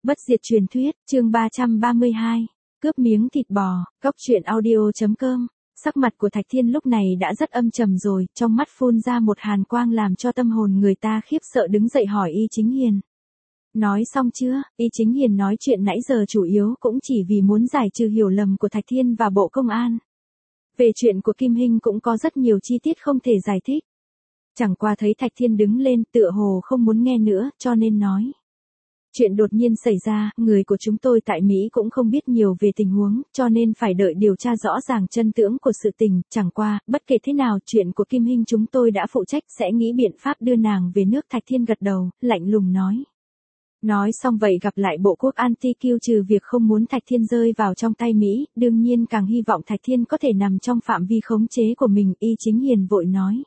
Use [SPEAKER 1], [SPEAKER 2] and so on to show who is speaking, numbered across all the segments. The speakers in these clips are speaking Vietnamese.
[SPEAKER 1] Bất diệt truyền thuyết, chương 332, cướp miếng thịt bò, Cóc truyện audio.com. Sắc mặt của Thạch Thiên lúc này đã rất âm trầm rồi, trong mắt phun ra một hàn quang làm cho tâm hồn người ta khiếp sợ, đứng dậy hỏi Y Chính Hiền. Nói xong chưa? Y Chính Hiền nói chuyện nãy giờ chủ yếu cũng chỉ vì muốn giải trừ hiểu lầm của Thạch Thiên và Bộ Công an. Về chuyện của Kim Hinh cũng có rất nhiều chi tiết không thể giải thích. Chẳng qua thấy Thạch Thiên đứng lên tựa hồ không muốn nghe nữa, cho nên nói. Chuyện đột nhiên xảy ra, người của chúng tôi tại Mỹ cũng không biết nhiều về tình huống, cho nên phải đợi điều tra rõ ràng chân tướng của sự tình, chẳng qua, bất kể thế nào, chuyện của Kim Hinh chúng tôi đã phụ trách, sẽ nghĩ biện pháp đưa nàng về nước. Thạch Thiên gật đầu, lạnh lùng nói. Nói xong vậy gặp lại Bộ Quốc an TQ trừ việc không muốn Thạch Thiên rơi vào trong tay Mỹ, đương nhiên càng hy vọng Thạch Thiên có thể nằm trong phạm vi khống chế của mình. Y Chính Hiền vội nói.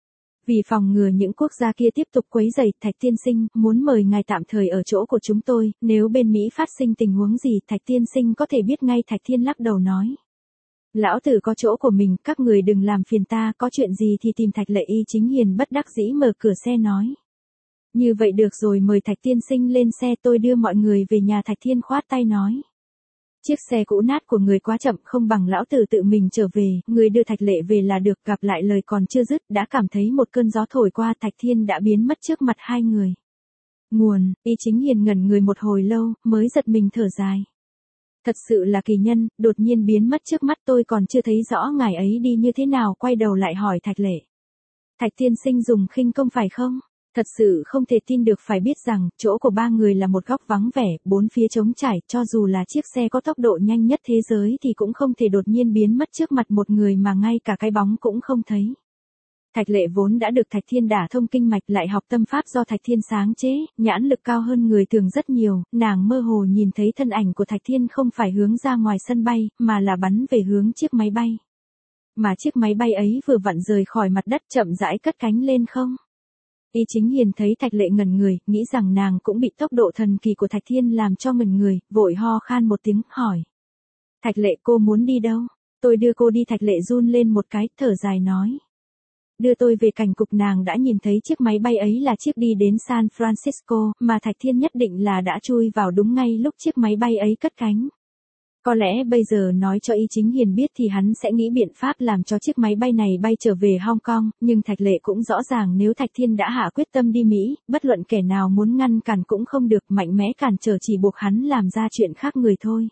[SPEAKER 1] Vì phòng ngừa những quốc gia kia tiếp tục quấy rầy, Thạch Tiên Sinh muốn mời ngài tạm thời ở chỗ của chúng tôi, nếu bên Mỹ phát sinh tình huống gì Thạch Tiên Sinh có thể biết ngay. Thạch Thiên lắc đầu nói. Lão tử có chỗ của mình, các người đừng làm phiền ta, có chuyện gì thì tìm Thạch Lệ. Y Chính Hiền bất đắc dĩ mở cửa xe nói. Như vậy được rồi, mời Thạch Tiên Sinh lên xe, tôi đưa mọi người về nhà. Thạch Thiên khoát tay nói. Chiếc xe cũ nát của người quá chậm, không bằng lão tử tự mình trở về, người đưa Thạch Lệ về là được. Gặp lại lời còn chưa dứt, đã cảm thấy một cơn gió thổi qua, Thạch Thiên đã biến mất trước mặt hai người. Nguồn, Y Chính Hiền ngẩn người một hồi lâu, mới giật mình thở dài. Thật sự là kỳ nhân, đột nhiên biến mất trước mắt, tôi còn chưa thấy rõ ngài ấy đi như thế nào. Quay đầu lại hỏi Thạch Lệ. Thạch Tiên Sinh dùng khinh công phải không? Thật sự không thể tin được, phải biết rằng, chỗ của ba người là một góc vắng vẻ, bốn phía trống trải, cho dù là chiếc xe có tốc độ nhanh nhất thế giới thì cũng không thể đột nhiên biến mất trước mặt một người mà ngay cả cái bóng cũng không thấy. Thạch Lệ vốn đã được Thạch Thiên đả thông kinh mạch, lại học tâm pháp do Thạch Thiên sáng chế, nhãn lực cao hơn người thường rất nhiều, nàng mơ hồ nhìn thấy thân ảnh của Thạch Thiên không phải hướng ra ngoài sân bay, mà là bắn về hướng chiếc máy bay. Mà chiếc máy bay ấy vừa vặn rời khỏi mặt đất, chậm rãi cất cánh lên không. Y Chính Hiền thấy Thạch Lệ ngẩn người, nghĩ rằng nàng cũng bị tốc độ thần kỳ của Thạch Thiên làm cho ngẩn người, vội ho khan một tiếng, hỏi. Thạch Lệ, cô muốn đi đâu? Tôi đưa cô đi. Thạch Lệ run lên một cái, thở dài nói. Đưa tôi về cảnh cục. Nàng đã nhìn thấy chiếc máy bay ấy là chiếc đi đến San Francisco, mà Thạch Thiên nhất định là đã chui vào đúng ngay lúc chiếc máy bay ấy cất cánh. Có lẽ bây giờ nói cho Y Chính Hiền biết thì hắn sẽ nghĩ biện pháp làm cho chiếc máy bay này bay trở về Hong Kong, nhưng Thạch Lệ cũng rõ ràng nếu Thạch Thiên đã hạ quyết tâm đi Mỹ, bất luận kẻ nào muốn ngăn cản cũng không được, mạnh mẽ cản trở chỉ buộc hắn làm ra chuyện khác người thôi.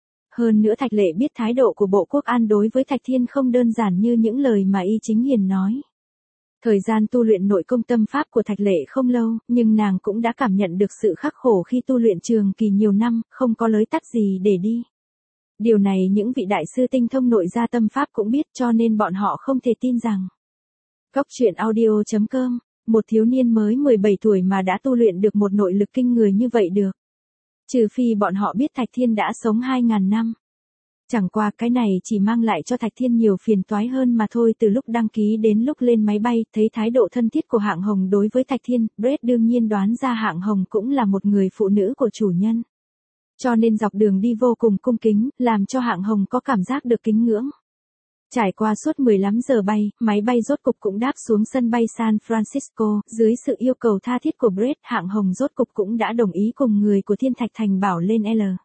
[SPEAKER 1] Hơn nữa Thạch Lệ biết thái độ của Bộ Quốc an đối với Thạch Thiên không đơn giản như những lời mà Y Chính Hiền nói. Thời gian tu luyện nội công tâm pháp của Thạch Lệ không lâu, nhưng nàng cũng đã cảm nhận được sự khắc khổ khi tu luyện trường kỳ nhiều năm, không có lối tắt gì để đi. Điều này những vị đại sư tinh thông nội gia tâm pháp cũng biết, cho nên bọn họ không thể tin rằng. Cóc truyện audio.com, một thiếu niên mới 17 tuổi mà đã tu luyện được một nội lực kinh người như vậy được. Trừ phi bọn họ biết Thạch Thiên đã sống 2.000 năm. Chẳng qua cái này chỉ mang lại cho Thạch Thiên nhiều phiền toái hơn mà thôi. Từ lúc đăng ký đến lúc lên máy bay, thấy thái độ thân thiết của Hạng Hồng đối với Thạch Thiên, Brett đương nhiên đoán ra Hạng Hồng cũng là một người phụ nữ của chủ nhân. Cho nên dọc đường đi vô cùng cung kính, làm cho Hạng Hồng có cảm giác được kính ngưỡng. Trải qua suốt 15 giờ bay, máy bay rốt cục cũng đáp xuống sân bay San Francisco, dưới sự yêu cầu tha thiết của Brett, Hạng Hồng rốt cục cũng đã đồng ý cùng người của Thiên Thạch Thành bảo lên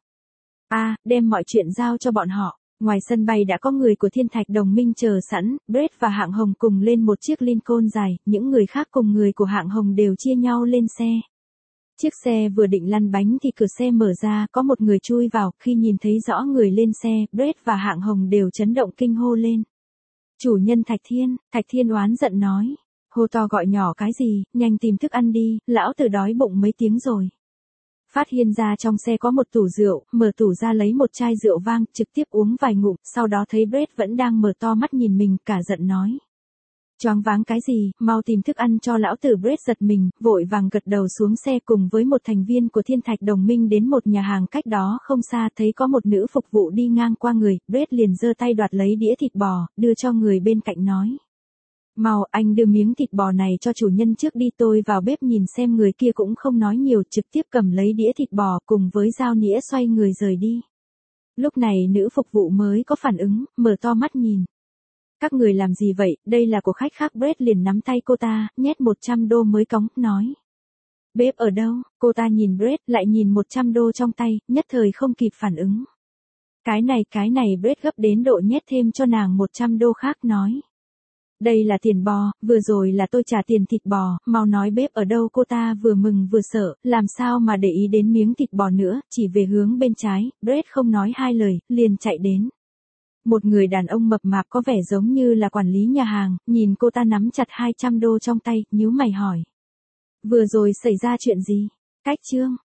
[SPEAKER 1] đem mọi chuyện giao cho bọn họ. Ngoài sân bay đã có người của Thiên Thạch Đồng minh chờ sẵn, Brett và Hạng Hồng cùng lên một chiếc Lincoln dài, những người khác cùng người của Hạng Hồng đều chia nhau lên xe. Chiếc xe vừa định lăn bánh thì cửa xe mở ra, có một người chui vào, khi nhìn thấy rõ người lên xe, Brett và Hạng Hồng đều chấn động kinh hô lên. Chủ nhân Thạch Thiên oán giận nói. Hô to gọi nhỏ cái gì, nhanh tìm thức ăn đi, lão tử đói bụng mấy tiếng rồi. Phát hiện ra trong xe có một tủ rượu, mở tủ ra lấy một chai rượu vang, trực tiếp uống vài ngụm, sau đó thấy Brett vẫn đang mở to mắt nhìn mình, cả giận nói. Choáng váng cái gì, mau tìm thức ăn cho lão tử. Brett giật mình, vội vàng gật đầu xuống xe cùng với một thành viên của Thiên Thạch Đồng minh đến một nhà hàng cách đó không xa, thấy có một nữ phục vụ đi ngang qua người, Brett liền giơ tay đoạt lấy đĩa thịt bò, đưa cho người bên cạnh nói. Mau, anh đưa miếng thịt bò này cho chủ nhân trước đi. Tôi vào bếp nhìn xem. Người kia cũng không nói nhiều, trực tiếp cầm lấy đĩa thịt bò cùng với dao nĩa xoay người rời đi. Lúc này nữ phục vụ mới có phản ứng, mở to mắt nhìn. Các người làm gì vậy, đây là của khách khác. Brett liền nắm tay cô ta, nhét 100 đô mới cống, nói. Bếp ở đâu? Cô ta nhìn Brett lại nhìn 100 đô trong tay, nhất thời không kịp phản ứng. Cái này Brett gấp đến độ nhét thêm cho nàng 100 đô khác nói. Đây là tiền bò, vừa rồi là tôi trả tiền thịt bò, mau nói bếp ở đâu. Cô ta vừa mừng vừa sợ, làm sao mà để ý đến miếng thịt bò nữa, chỉ về hướng bên trái. Brett không nói hai lời, liền chạy đến. Một người đàn ông mập mạp có vẻ giống như là quản lý nhà hàng, nhìn cô ta nắm chặt 200 đô trong tay, nhíu mày hỏi. Vừa rồi xảy ra chuyện gì? Cách chương